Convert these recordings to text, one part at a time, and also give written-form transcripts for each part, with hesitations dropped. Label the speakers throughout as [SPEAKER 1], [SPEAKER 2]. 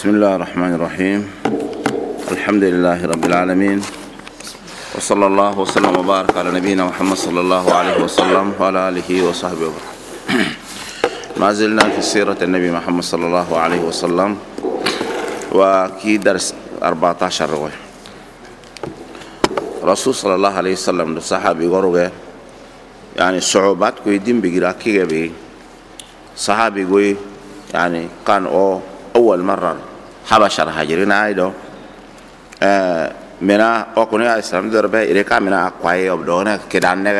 [SPEAKER 1] بسم الله الرحمن الرحيم. الحمد لله رب العالمين، وصلى الله وسلم وبارك على نبينا محمد صلى الله عليه وسلم وعلى آله وصحبه وبارك. ما زلنا في سيرة النبي محمد صلى الله عليه وسلم، وكي درس 14 رواية. رسول صلى الله عليه وسلم الصحابي قروا يعني الصعوبات كوي دين بيجرا كي بي صحابي قوي يعني كان أول مرة حبشر هاجرين عايدو منا أكوني على السلام دربه إريكا منا أقوى أبدونا كدانة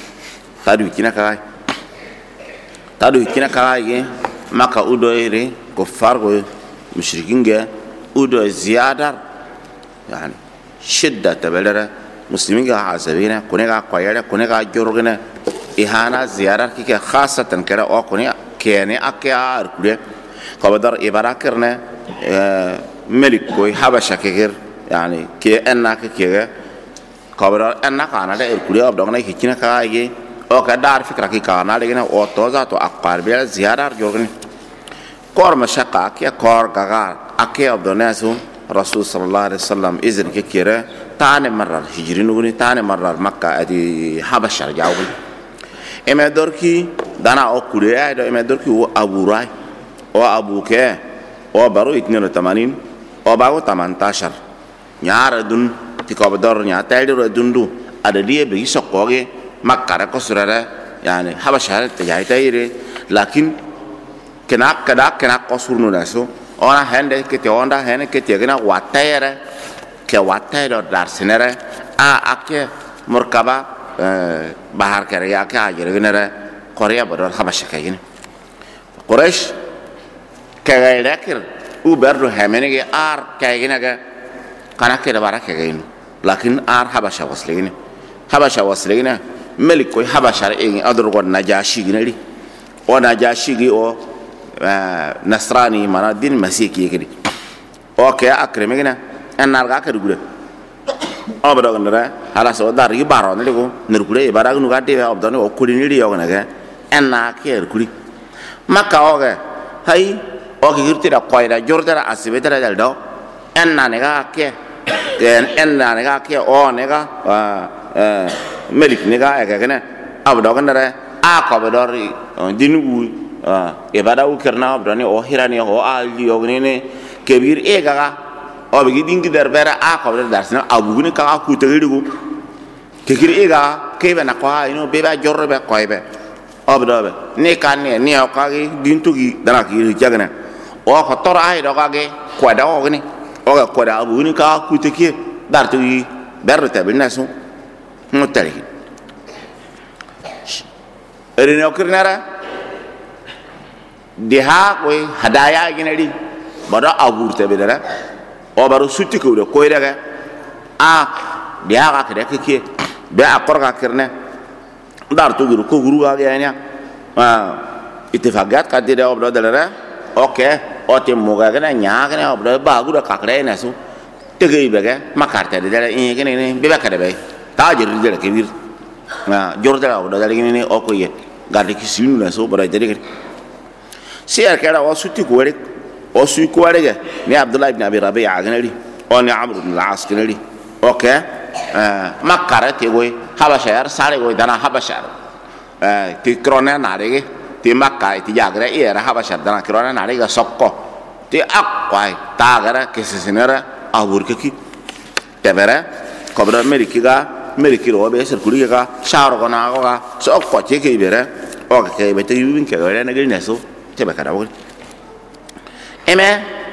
[SPEAKER 1] تادو كنا كاي ما كأودو إيري كفار قوي مشركين جا أودو زيادة يعني شدة تبلره مسلمين جا حاسبينه كوني أقوى كوني جورجنا إهانة زيادة كي خاصة كده أكوني كأني أكيار كده قبضر إبراكرنا ملك كوي حبشة كغير يعني كي أنك كغير قبضر أنك أنا ده الكلية أبدأنا يحكينا كاي أو كدار فكرة كي كأنا لكنه أو توزع تو أقارب بيا زيادة جورجنا كور مشاكا كي كور كغار أكيد أبدأنا سو رسول صلى الله عليه وسلم إذن كيره تاني مرة هجرين نقولي تاني مرة مكة أدي حبشة جاوبي إما دوركي دانا أو كلية ده إما دوركي هو أبو راي أو أبو كه أو بارو 82 أو بارو 18 نيار دون تكابدار نيار تايلو دون ada dia bagi sokoge makara ko surara yani habashar tajai tayre lakin kena ko surnu naso ona hande ke te onda hene ke te gena watayra ke watayro darsinere ake murkaba bahar kare ya ke ajere genere korea bodor habashaka gene quraish كاي لكن وبرضه همينه ار كاينه كان كده بارك كاين لكن ار حبشه وصلين ملك كوي حبشه اي ادرغ نجاشي غنري او نجاشي او نصراني من دين مسيحي كده اوكي اكرمنا ان ارغا كدغله او بدو غندرا على سو دار يبارو نليكو نرغله يبارغ نغادي ابدون او كودينيري يوغنغا ان اكير كولي مكا اوغا هاي oke girti da koida jordara asibetara daldo enna nega ke o nega melik nega ekene abdo ganare a ko bedori dinugu e bada u kerna abdoni o hirani o ali o nene kebir ega o bigi dingi derbera a ko darsna abuguni ka ku tegirigu kekir ega kebe na ko ino beba jorbe koybe abdobe ne kanne ne o kagi dintugi dana ki jagana o ko tora ay do kage kwada o gni o ga kwada abu ni ka ku teke dartu yi berta bin nasu mutari erine o kirnara diha ko hadaya ginari bada abu te bedara o baro sutti ko do ko daga diha ka kede ke be akor ka kirne dartu guru ko guru ga ya ittifagat ka de o do dalara okay ote moga gana nya gana obdo bagu da kakre na su tegei bega makarte de dala in gene ne be bakade be tajir de ke wir na jorda obdo dala gene ne okoye garde ki sinu na so bara de gene si arkara o sutti ko rek o su ko rek ni abdullah ibn abi rabi'a gane ri o ni amr ibn al-as gane ri okay makare te goy habasha yar sare goy dana habasha ti krona na rege ti makka ti jagre era habasha dana kirona na riga sokko ti akwai tagara kesesenera aburkeki tebere kobra meriki ro be ser kuriga sharo gona ga sokko ti ke bere o ke be ti yubin ke gore na gine so tebe kada wol eme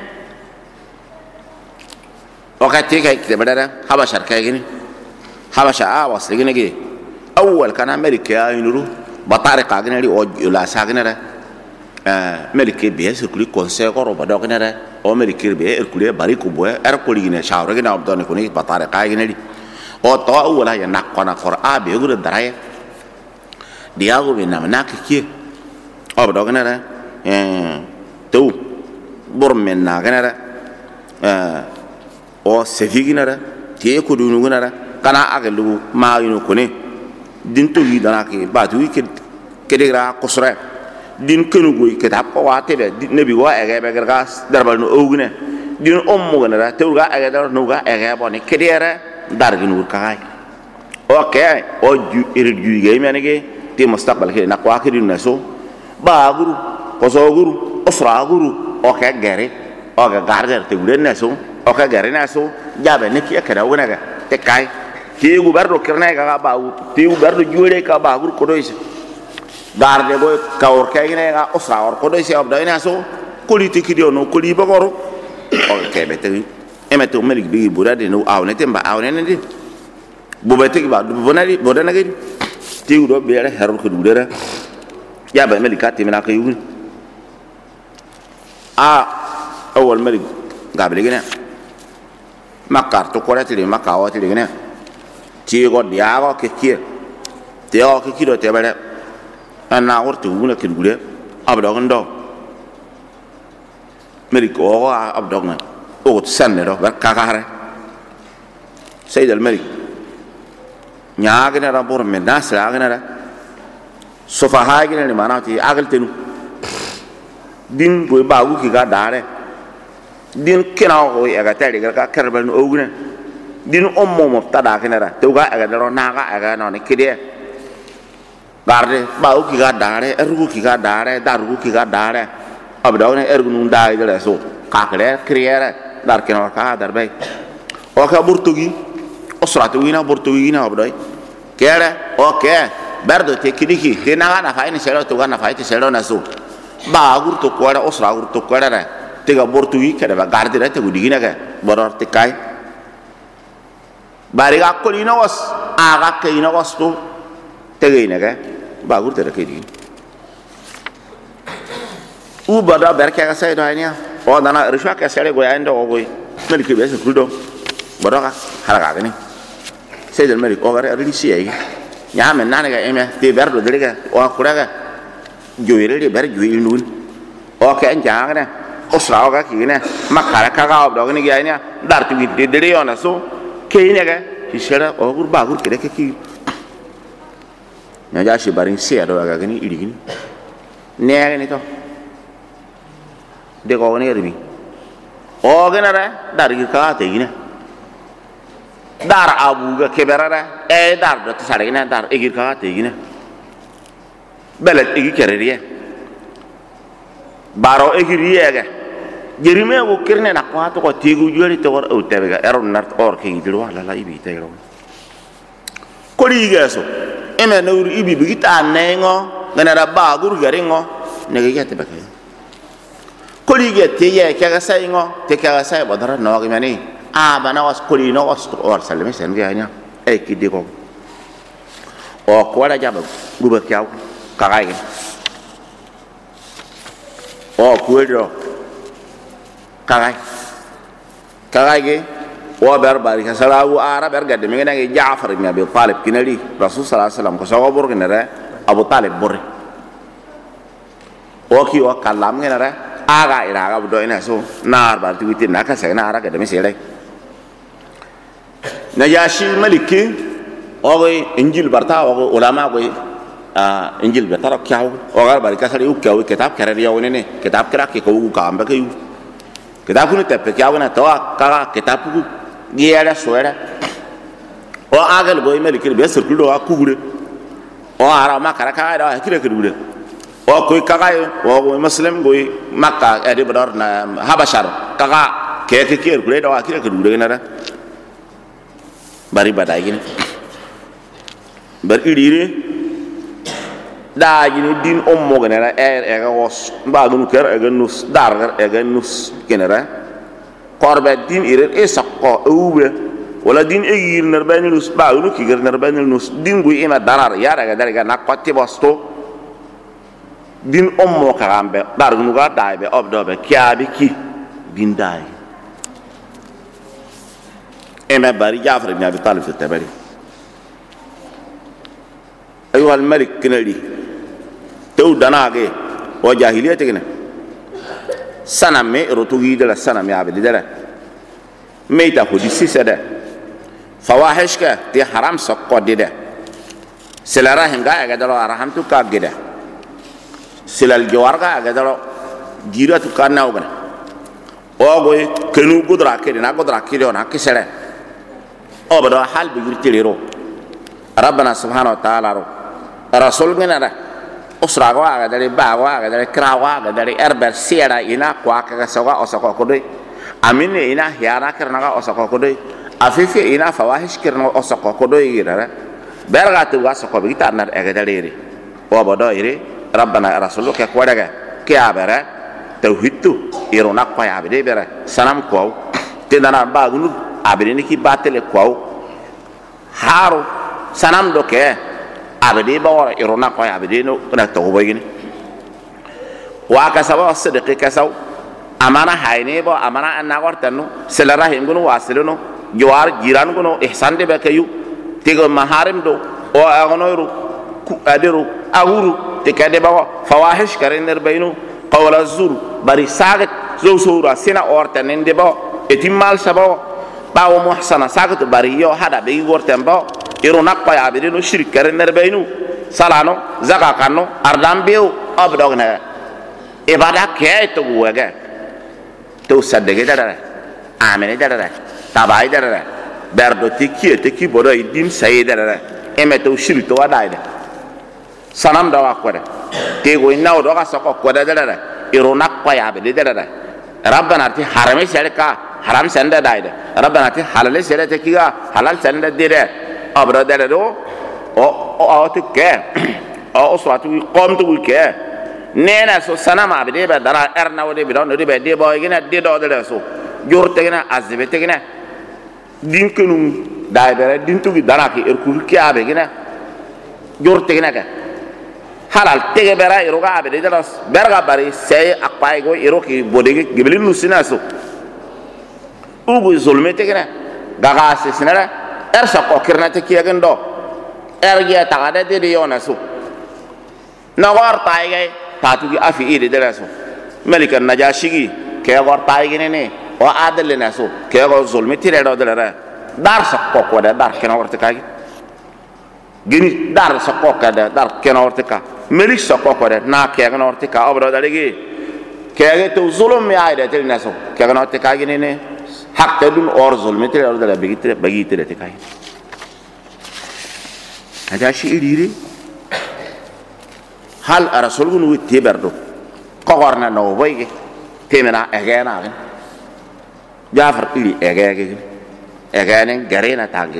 [SPEAKER 1] o ka ti ke tebere habasha ka gini habasha wasli gine gi awwal kana meriki ayinuru batare kagene ri o la sagene re melike be sirkuli conseil ko roba do gene re o melike be erkuli bari ko bo ko ligine shawre gene abdone ko ni batare kagene ri o to wala ya nakona qur'a be gure daraye diago be namna ke o do gene re to bormen na gene re o sefigine re tie ko dunu gene re kana agelu ma yinu ko ni din to yi dana ke ba tu ke degra kusra din kenu goy ke tap ko wate be nabi wa ege be gas darbal no ogne din ummu gana te uga aga dar nuga aga boni kedere dar gin ur kai okay o ju irju ge menege ti mustaqbal ke na kwa kirin naso ba guru ko so guru osra guru o ka gare o ga garder te ulen naso o ka gare naso jabe ne ki akara wona ga te kai ti gu bardo kirna ga ba u ti gu bardo jure ka ba guru ko do ise garde go ka or ka ine ga osra or ko do ise ob do naso politique dio no ko li bagoro o ke bete emeto melik bi burade no awne temba awne ne bu bete ba bonali bodana ge ti do be re heru ko dudera ya ba melik ka timina ka yu awal melik gable gene makar to ko rati makka o ti gene ti go dia go ke ki te o ke ki do te bare ana wortu una ke dure abdo ndo melik o abdo ngana o sanne do bar kakare sayyid al malik nyaagina ra bor men nasra agina ra sofa haagina ni manati agaltenu din go baagu ki ga dare din kina go ya ga tari ga karbal no oguna din ummo mubtada kina ra to ga ga daro na ga no ni kide garde baagu ki ga dare ergu ki ga dare daru ki ga dare abdo ne ergu nun dai dele so kakre kriere dar kina ka dar bay o ka burtugi osratu wina burtugi na abdo kere okay berdo te kidiki te na faini selo to na faiti selo na so ba gurto kwara osra gurto kwara ra te ga burtugi kere ba garde ra te gudigi na ga boror te kai bari ga ko ina was aga ke ina was to te ga ina ga ba gurto ra ke di u bada berke ga sai do ania o dana rishwa ka sele go anda o go melike be se kuldo bodoka halaga gani sai del melik o gare ri si ai nya men nane ga eme te berdo deliga o kuraga joyere de ber joyi nun o ke anja ga o sra ga ki ne makara ka ga do ni ga nya dar tu de de yona so ke ine ga ki sera o gur ba gur ke ki nya ja shi barin si ado ga gani iri gini ne ni to de ko ne ri o ga na ra dar gi ka te gine dar abu ga keberara dar do tsarina dar egir ka te gine belet egi kereriye baro egiriye ga jerime go kirne na kwa to ko tigu jori to o tebe ga eron nart or ke gidiru wala la ibi te ro ko ri ga so eme no ibi bigita nengo ngana ra ba gur garingo ne ga te ba ka ko ri ga te ye ka ga sai ngo te ka ga sai bodara no ga mani bana was kuli no was or salme sen ga nya e ki de ko o ko ra ja ba guba kyaw ka ga o ko do ka ga ge o ber bari ka salawu ara ber gadde mi ngi Jaafar ibn Abi Talib kinali Rasul sallallahu alaihi wasallam ko so bor nere Abu Talib bor o ki o kalam nere aga ira ga do ina so nar bar tuiti na ka sai na ara gadde mi sele najashi maliki ogo injil barta ogo ulama go injil barta kyaw ogo barika sari u kyaw kitab kare yaw ne kitab kra ke ko ka amba ke kitab ku te pe kyaw na to ka kitab ku giera soera o agal go maliki be sur kudo akugure o ara ma kara ka da kire kire o ko ka ga o muslim go makka ade badar na habashar ka ke kire kure da kire kire na bari badai gini bar irire da gini din ummo genera ga was ba gunu ker ga nus dar ga nus genera korbe din ire sakko ube wala din egir narbani nus ba gunu ki ger narbani nus din gu ima darar ya daga daga nakwati bosto din ummo karambe dar gunu ga daibe obdobe kyabi ki din dai ema bari Jaafar ibn Abi Talib tabari ayu al malik kinali to danage o jahiliyate gina saname rotugi de la saname abdi dala meita hodisi sada fawahish ka ti haram saqodida selara hinga ga dalo arham tu ka gida silal jawarga ga dalo giratu kana ogana ogoy kenu gudra kede na gudra kede ona kisere obodo hal bi yurtiriro rabbana subhanahu wa ta'ala ro rasul ngena usra go aga dare ba go aga dare kra go aga dare erber siera ina kwa ka sawa osako kodoi amine ina hiara kerna ga osako kodoi afifi ina fawahish kerna osako kodoi gira bergatu wasako bi tarnar aga dare obodo ire rabbana rasul ke kwadaga ke abere tauhidtu irona kwa abide bere sanam ko tendana ba gunu abide ni ki batele ko haru sanam doke abide ba wara irona kwa abide no na tawbo gini wa kasaba sidqi kasaw amana hayne ba amana anagortanu selarahim gunu wasiluno jawar jiran gunu ihsan de bakayu tego maharim do o agonoru ku adiru aguru tekade ba fawahish karener bayinu qawla zur bari sagat zowsura sina ortan inde ba etimal sabo bawo muhsana sagat bari yo hada be wortan ba iro nakpa ya be no shirk karener bayinu salano zaka kanno ardam biu abdogna ibada ke to wega to sadege dara amene dara tabai dara berdo teki bodo idin sayedara emeto shirk to wadaide sanam da wakwada tego inaw do ga soko koda dara iro nakpa ya be dara rabbana ti harame sharika haram senda daide rabbana ti halal sere te kiga halal senda dire abra dara do o to ke o so atu qom to ke nena so sanama be de dara erna wode be don de be de boy gina de do dara so jorte gina azbe te gina dinkunum daide dintu gi dara ki erkul ki abe gina jorte gina ka halal tege bera iroga abede dalas berga bari sey akpai go iroki bodege gebelin nusina so ugu zulme tegena gaga sesnara ersa ko kirna te kiyagendo ergia tagada de yona so nawar taige tatugi afi ide dalaso malikan najashigi ke gor taige ne o adel na so ke go zulme tire do dalara dar sa ko da dar kena warta kagi gini dar sa ko da dar kena warta ka melik sako kore na kega norte ka obro dalegi kega to zulum ya ide tel naso kega norte ka gine ne hak tedun or zulmi tel or dala bagi tel te kai aja shi iriri hal rasul gun witti berdo ko warna no boyge temena egena gen jafar iri egene garena tagge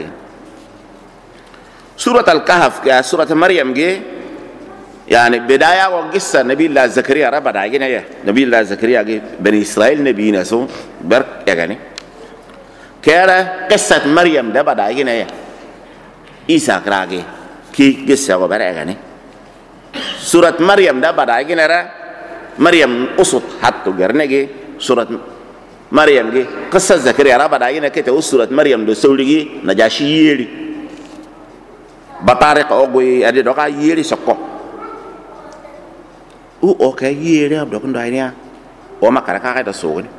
[SPEAKER 1] surat al-kahf ya surat maryam ge يعني بداية وقصة نبي الله زكريا ربنا عجينا يا نبي الله زكريا بني إسرائيل نبي نسو برك يعني كذا قصة مريم ده بدأ عجينا يا إيسا كراجي كي قصة وبرك يعني سورة مريم ده بدأ عجينا را مريم أصوت حتى جرنجي سورة مريم جي قصة زكريا ربنا عجينا كده سورة مريم ده سولي نجاشي يلي بطارق أقوي أدي دوكا يلي سكو okay yere abdo ko ndaynya o makara ka da sogoni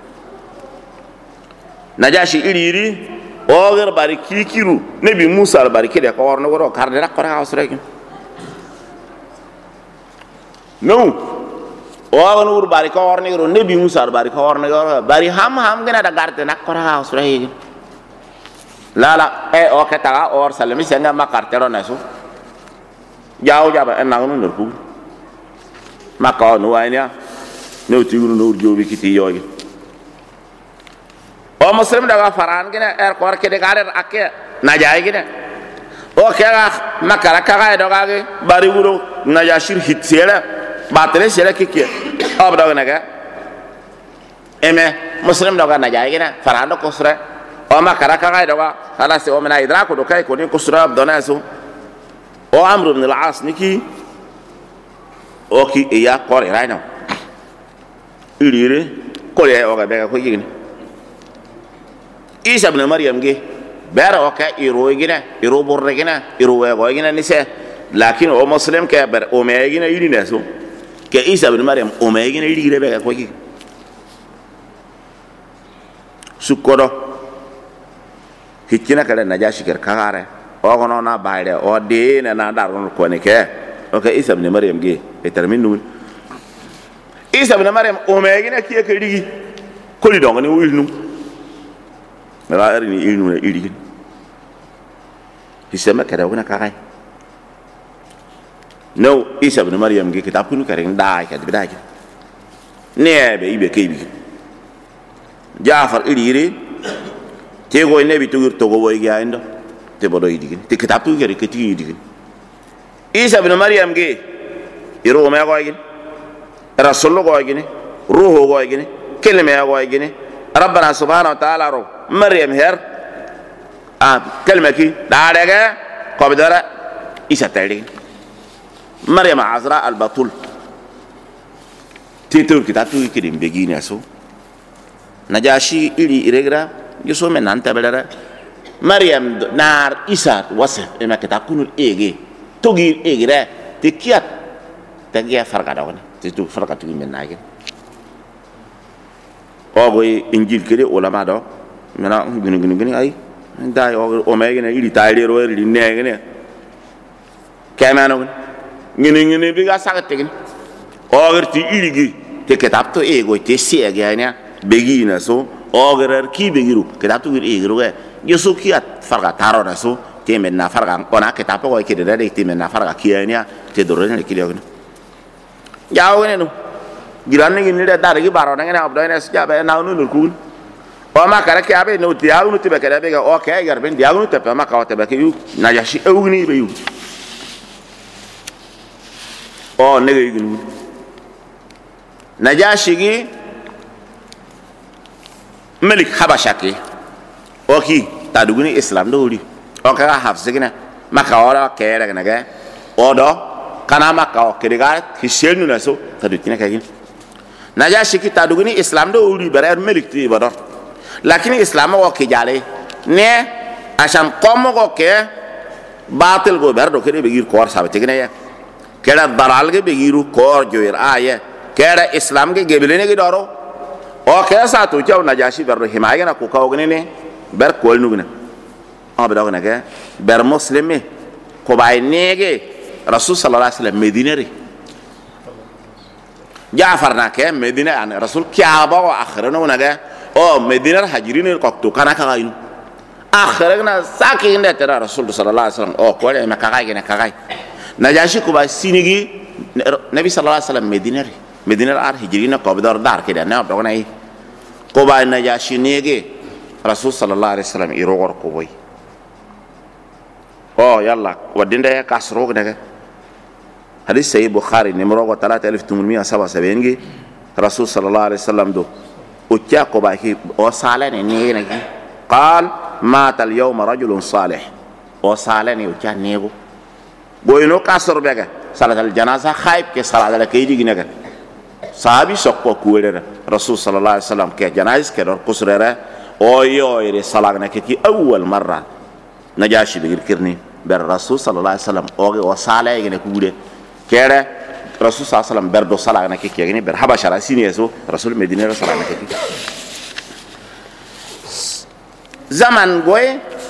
[SPEAKER 1] najashi iriri o ger bari kikiru nabi musa al bari kede ko warno goro karde rakko ra asrek no o won ur bari ko warno goro nabi musa al bari ko warno goro bari ham gena da garde nakko ra asrek la e o ka ta or salami senga makarte ro nasu jaw jaba en nangunu nurku maka no aynya no tiguru no jobi kiti yogi o muslim daga faran gina er kor kede garer akke najay gina o kega makara kaga doga ge bari wuro najashir hitsela batre sela kike abda naga eme muslim daga najay gina faran do kosra o makara kaga doga hala se o mena idrako do kay ko ni kosra abdona so o amr ibn al-as niki oki iya kore right now irire kore o ga be ko yigini isa ibn maryam ge bera o ka iro gina iro borre gina iro we go gina ni se lakin o muslim ke ber o me gina yiri ne so ke isa ibn maryam o me gina yiri be ko yigi sukoro hikina kala najashi ker kagare o gono na baide o de na darun ko ne ke okay isa ibn maryam ge e terminu isa ibn maryam o me gina kiye ke rigi ko koli dong ni wil nu mera ari ni ilnu na iligin hisama kada wana kakai no Isa ibn Maryam ge kitab kunu kare ndai ka bidai ne be ibe ke ibi Jafar ilire te go ne bi tugur to go boy ga indo te bodo idigin te kitab tu gari ke ti idigin Isa ibn Maryam ge iro ma go igin rasul go igin ruho go igin kelme go igin rabbana subhanahu wa ta'ala ro Maryam her كلمة كي دارجة قبضرة إيش تاريخ مريم عذراء البطول تيتور كتاب توي كريم بيجيني أسو نجاشي إلي إرجع يسوع من أنت بدرة مريم نار إيسار وصف إما كتاب كنول إيجي توجي إيجرا تكيات تكيا فرق داونه تيتو فرق توي من نايك أوغوي إنجيل كده علماء ده منا غني أي dai o megene ili tayri ro ili negene kemano ngene bi ga sagate gene o gerti ili gi te ketapto ego te siega nya begina so o gerer ki begiru ketapto gir egiro ge yesu ki at farga taro na so te men na farga ona ketapo ko ke de te men na farga ki nya te dorone ne kili gene yawo ne no giranne gine de dar gi baro na ngene abdo ne sja be na no ku وما كان كابي نو دياغنو تبقى كده بيجا أوكي يربين دياغنو تبقى ما كوا تبقى كيو نجاشي أغني بيو أو نجي يجنو نجاشي جي ملك حبشاكي أوكي تادوغني إسلام دولي أوكي حافظنا ما كوا كيرا كنجا أودو كنا ما كوا كريغات هشيل نسو تادوتينا كاين نجاشي كي تادوغني إسلام دولي برير ملك تي بدر لكن الإسلام هو كجالي نه عشان قوم هو كه باطل هو بردو كده بيجير كور سابت كده يا كده ضلال كده بيجيرو كور جوير كده إسلام كده قبلنا كده دارو أو كده ساتو جاو نجاشي بردو حماية كنا كوكا وغني نه بر كول نوغنا بدو كنا كده بر مسلمي كوباي نيجي رسول صلى الله عليه وسلم مدينة ري جعفر ناكه مدينة يعني رسول كعبة وآخرنا ونجا أو مدينة هاجرين القطو كنا كاين آخرنا ساكين ده ترى رسول صلى الله عليه وسلم أو كوالي ما كاين كاين نجاشي كوبا سينيجي نبي صلى الله عليه وسلم مدينة هاجرين قبضار دار كده نعم بقولنا إيه كوبا نجاشي نيجي رسول صلى الله عليه وسلم يروغر كوباي أو يلا ودين ده كاسروق ده حديث سيد بخاري نمرة 3877 رسول صلى الله عليه وسلم دو وجاء كوباكي وصالني نيجي قال مات اليوم رجل صالح وصالني وجاء نيجو بوينو كاسر بيجا صلاة الجنازة خايب كصلاة الكيدي جنگا صحابي سقوا كويرة رسول صلى الله عليه وسلم كجناز كدر قصرة أوي صلاة نكتي أول مرة نجاشي بيركرني بالرسول صلى الله عليه وسلم أوي وصالة جنكودة كده رسول صلى الله عليه وسلم بردو صلاة نكتي يعني برحبا شراسيني يسوع رسول مدينة صلاة نكتي زمان قوي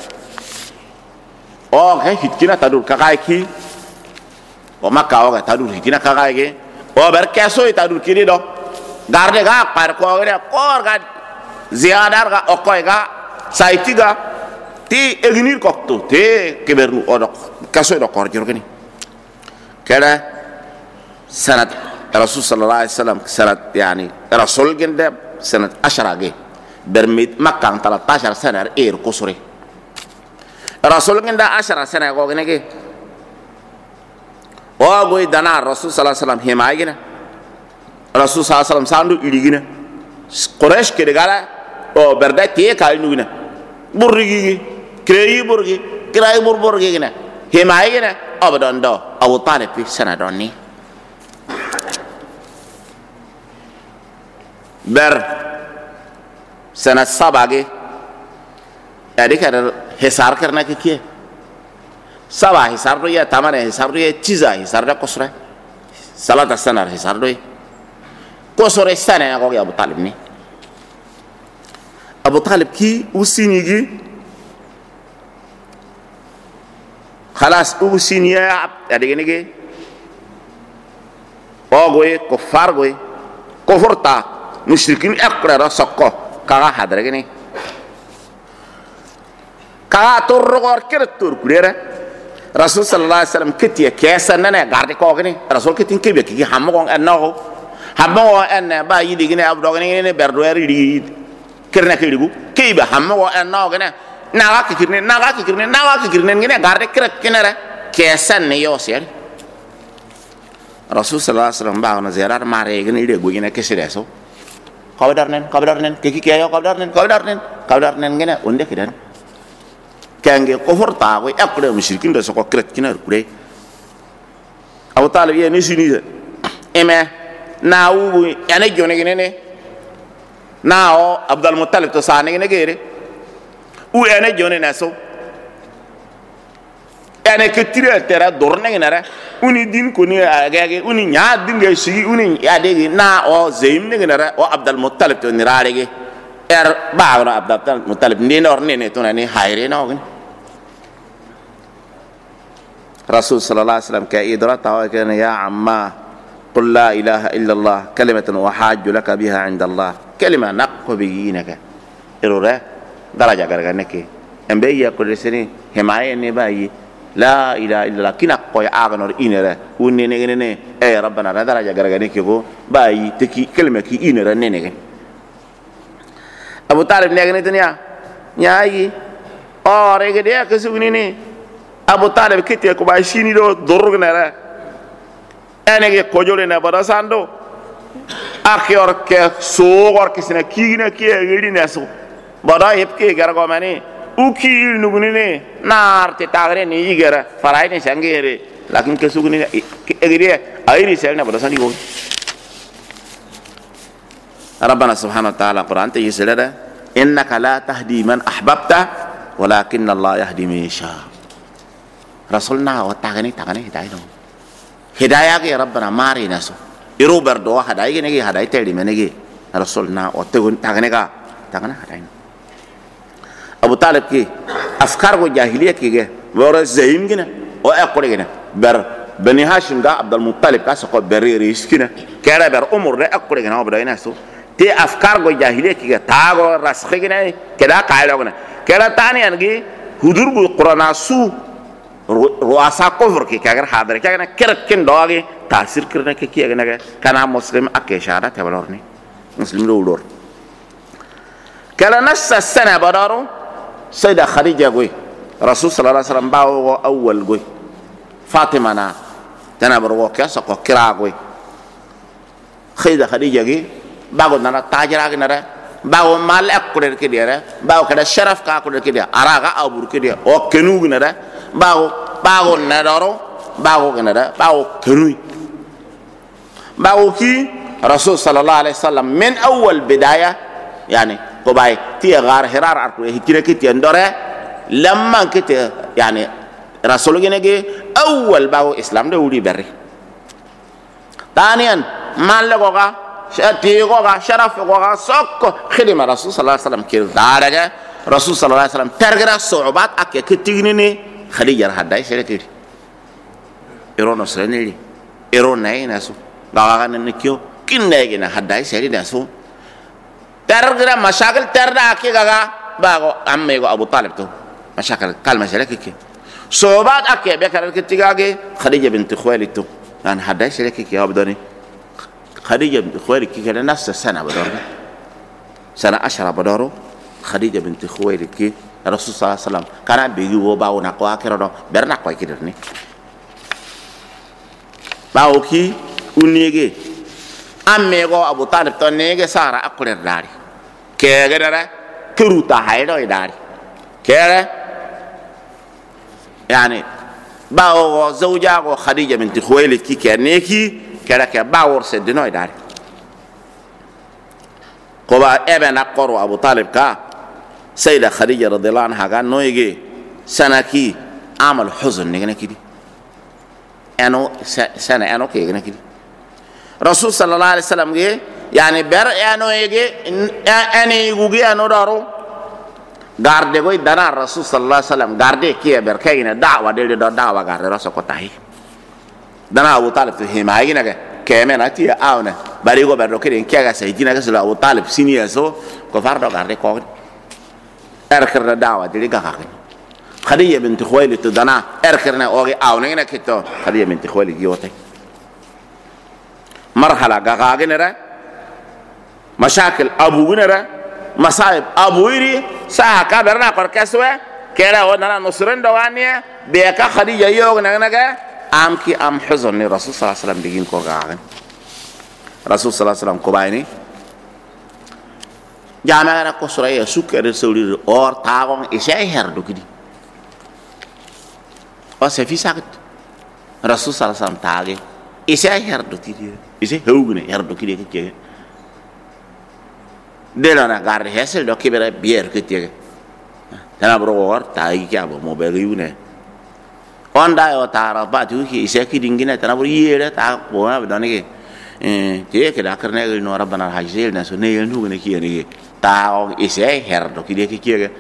[SPEAKER 1] أو كهيتكنا تدور كاكايكي وما كاوغا تدور هيتكنا كاكايكي أو بركاسو تدور كيري دو غاردة غا باركوغا كور غا زيادة غا أكوي غا سايتي غا تي إغنير كوكتو تي كبرنو أو دو كاسو دو كورجيرو كني كده سنة الرسول صلى الله عليه وسلم سنة يعني رسول جند سنة 10 جه برميت مكة 13 سنة إير كسرة رسول جند 10 سنة قوغنا جه وأقول دنا الرسول صلى الله عليه وسلم حماية الرسول صلى الله عليه وسلم ساندو إليجنا قريش كده قال أو بردا تيه كاينونا برجي كريه برجي كراي برجي كنا حماية أبدا دو أبو طالب في سنة دوني بر سنة 7 أديك هذا حسار كرنا كيه 7 حسار دوية 8 حسار دوية 9 حسار ده كسرة 3 سنة حسار دوية كسرة سنة أقول يا أبو طالب ني أبو طالب كي وسينيجي خلاص وسينيا أديك نيجي أقول كفار قوي كفرتا مشركين أقرأ سقى kaga hadragini kaga torgor keret tor kulera rasul sallallahu alaihi wasallam kitiya kesa nana garde ko gini rasul kitin kebe ki hammo annahu hammo anna ba yidi gini abdogini ne berdoeri di kirna kirigu kebe hammo annahu gini naga kikirne ngene garde keret kinara kesa ne yosel rasul sallallahu alaihi wasallam ba na ziyarar mare gini de go gina kesire so kabarnen kiki kiyo kabarnen ngene onde kidan kange kofur ta ko akre mushrikin da soko kret kina kure Abu Talib ye ni sini eme na wu ene jone gene na o Abdul Muttalib to sane gene gere u ene jone na so ene ketire tera dorne gene ra uni din ko ni agage uni nya dinga sigi uni adegi na o zeim ne gene ra o Abdul Muttalib to ni rarege baawna Abdul Muttalib ni nor ne to ni hayre no gene رسول صلى الله عليه وسلم كإدراته وكان يا عما قل لا إله إلا الله كلمة وحاج لك بها عند الله كلمة نقو بيينك إرورة درجة كرغنك أم بي يقول سني حماية نباي لا إله إلا الله كنا قوي آغنور إنرا ونينيني أي ربنا درجة كرغنك يقول باي تكي كلمة كي إنرا نينيني أبو طالب نيغني تنيا نياي ريغي ديا كسوغنيني Abu Talib kiti ko ba shini do dorgnara enege kojole na bada sando akyor ke sogor kisna kigina ke gedi naso bada hepke gargo mani uki nuguni ne nar te tagre ni igara farai ne sangere lakin ke suguni egedi ayri selna bada sandi go ربنا سبحانه وتعالى قرآن تيسير إنك لا تهدي من أحببت ولكن الله يهدي من يشاء رسولنا وتعاني هداية هداية يا ربنا ماري ناسو يروبر دوا هداية نجي هداية تلي منجي رسولنا وتعاني هداية أبو طالب كي أفكار الجاهلية كي ورا زعيم كنا وأقول كنا بني هاشم دا عبد المطلب كاسقو بري ريس كنا كلا بر أمور دا أقول كنا وبدأ ناسو تي أفكار الجاهلية كي تاغو راسخ كنا كذا قاعدة كنا كلا تاني أنجي هدور القرآن سو ruasa kufur ki kagar hadar kagana keret ken doagi tasir kirna ke ki agana kana muslim akke shara tabalorni muslim do ulor kala nassa sana badaru sayda khadija goy rasul sallallahu alaihi wasallam bawo awwal goy fatima na tana barwo kasa ko kira goy sayda khadija gi bago nana tajira gi nara bawo mal akkuder ke dia bawo kada sharaf ka akkuder ke dia araga abur ke dia o kenu gi nara bawo nadaro bawo ganada bawo kenui bawo ki rasul sallallahu alaihi wasallam min awwal bidaya yani ko bay ti gar hirar arko hikira kiti ndore lamma kiti yani rasul genege awwal bawo islam de wuri berre tanian malle ko ga shati ko ga sharaf ko ga sokko khidma rasul sallallahu alaihi wasallam kir daraja rasul sallallahu alaihi wasallam tergra su'ubat akke kitignini خليجة هداي سيرتيري إيرون أسرائيلي إيرون ناي ناسو بعاقنا نكيو كن نايجنا هداي سيري ناسو ترى مشاكل ترى أكيد كذا بعو أمي أبو طالب تو مشاكل كلمة سيرك كي صوبات أكيد بكرة كتيجاجي خديجة بنت خويلد تو أنا هداي سيرك كي أبدوني خديجة بنت خويلد كي كذا نفس السنة بدورنا سنة 10 بدورو خديجة بنت خويلد كي رسول صلى الله عليه وسلم كان بيجوا باو نقوا كيرو برنا قوي كيرني باو كي ونيجي أمي go أبو طالب تونيجي سارة أقول الداري كيرا كروتا هايلو الداري كيرا يعني باو زوجة خديجة بنت خويلد كي كنيكي كيرا كباو رسدنا الداري كوبا ابن أقرو أبو طالب كا سيدة خديجة رضي الله عنها قال نويجي سنكي عمل حزن نجنا كده أنو سنة أنو كي نجنا كده رسول صلى الله عليه وسلم جه يعني بر أنو يجي أني يجوجي أنو دارو غارده كوي دنا رسول صلى الله عليه وسلم غارده كي بر كينا دعوة دل دعوة غارده رسول كتاهي دنا أبو طالب تهيم هاي نجا kemena ti awna bari go berdo kede kega sayidina ga sala Abu Talib siniya so ko fardo garde ko erkirna dawa dili ga ka Khadija bint Khuwailid dana erkirna ogi awna ina kito Khadija bint Khuwailid yote marhala ga ga genera mashakil abu genera masaib abu iri sa ka berna kor kaswe kera wona nusrin dawaniya be ka Khadija yogna naga amki am huzun ni Rasul sallallahu alaihi wasallam digin ko gagan Rasul sallallahu alaihi wasallam ko bayni jamaana ko suraya sukere sawli or taawon e sey herdo kidi o se fi sakat Rasul sallallahu alaihi wasallam taage e sey herdo kidi e sey hewgne herdo kidi ke kege de la garde hesel do kibere bier ke kege tana bro war taagi kabo mo be yune onda yo tara batu ki isaki dingina tanabur yere ta bona badani ke ke da karne no rabbana hajil na so ne yenu ne ki ne ta o ise herdo ki de ki ke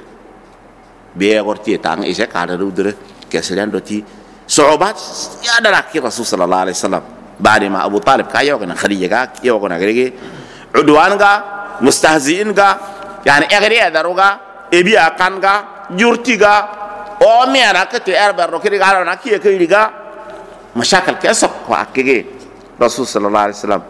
[SPEAKER 1] be gorti tang ise ka da rudre ke selen do ti sobat ya da ki Rasul sallallahu alaihi wasallam baade ma Abu Talib ka yo kana Khadija ga yo kana gege udwan ga mustahziin ga yani egri daruga ebi akan ga jurti ga o mi ana kete erber ro kiri garo na kiye kiri ga mashakal kesok ko akege Rasul sallallahu alaihi wasallam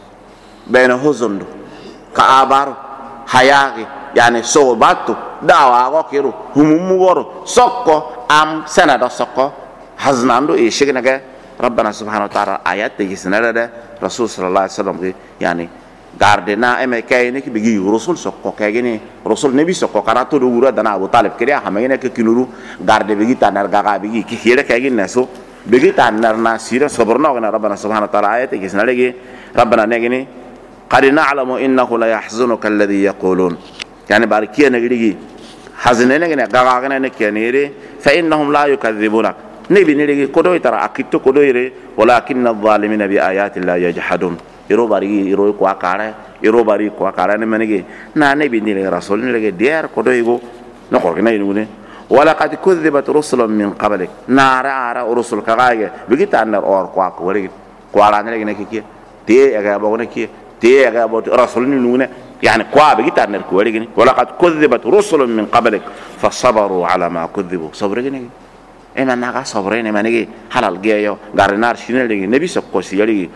[SPEAKER 1] bayna huzun ka abar hayagi yani sobatu dawa go kiru humumu goro sokko am sanada sokko haznando e shigna ga rabbana subhanahu wa ta'ala ayat de gisnada Rasul sallallahu alaihi wasallam yani gardena eme kayne ki bigi Rasul sokko kayne Rasul nabi sokko karato do wura dana Abu Talib kiriya hamene ke kinuru garde bigi tanar gaga bigi ki kire kayne naso bigi tanar na sira sabrna wa rabbana subhanahu wa ta'ala ayat gisna legi rabbana negini qad na'lamu innahu la yahzunuka alladhi yaqulun yani barikiya negigi hazne negene gaga ne kenere fa innahum la yukadhibunak nabi ne kodo itara akitto kodo ire walakinna adh-dhalimina bi ayati la yajhadun iro bari iro ko akara iro bari ko akara ne menege na nabi ni Rasul ni lege der kodo igo no ko na yune wala qad kudhibat rusulun min qablik nara ara rusul kagaage bigita anar or ko ak wari ko ala ne lege ne ki te aga bo ne ki te aga bo Rasul ni nune يعني قوا بيجي تانر كوريجني ولقد كذبت رسل من قبلك فصبروا على ما كذبوا صبريجني إما ناقة صبرين إما نيجي حلال جايو غارنار شنو ليجي نبي سقوسي ليجي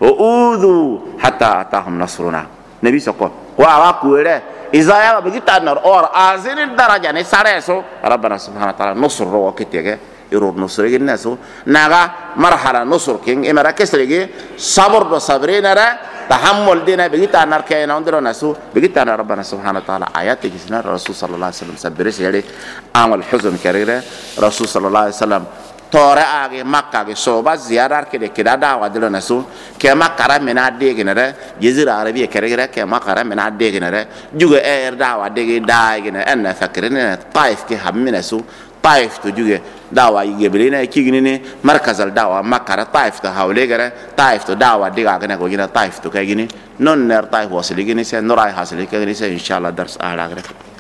[SPEAKER 1] وأوذوا حتى أتاهم نصرنا نبي سقو وأواكوله إذا يا بيجي تانر أور أزين الدرجة نسارسو ربنا سبحانه وتعالى نصر رو كتيجه يرور نصر ليجي الناسو ناقة مرحلة نصر كين إما ركز ليجي صبر بصبرين را تحمل دينا بقيت أنا ركينا عندنا نسو بقيت أنا ربنا سبحانه وتعالى آيات جسنا الرسول صلى الله عليه وسلم سبرس يلي عمل حزن كريرة رسول صلى الله عليه وسلم تورا أجي مكة أجي صوبة زيارة كده دعوة دلنا نسو كما كرام من عدي كنره جزيرة عربية كريرة كما كرام من عدي كنره juga دعوة دي داي كنره أنا فكرنا طائف كهم من نسو طائف تجوه دعوة يجبرينا كيجني مركز الدعوة مكة طائف تهاولي كره طائف تدعوة ديجا كنا كوجينا طائف تكايجني نون نر طائف واصلي كني سه نراي حاصلي كني سه إن شاء الله درس أهلا كره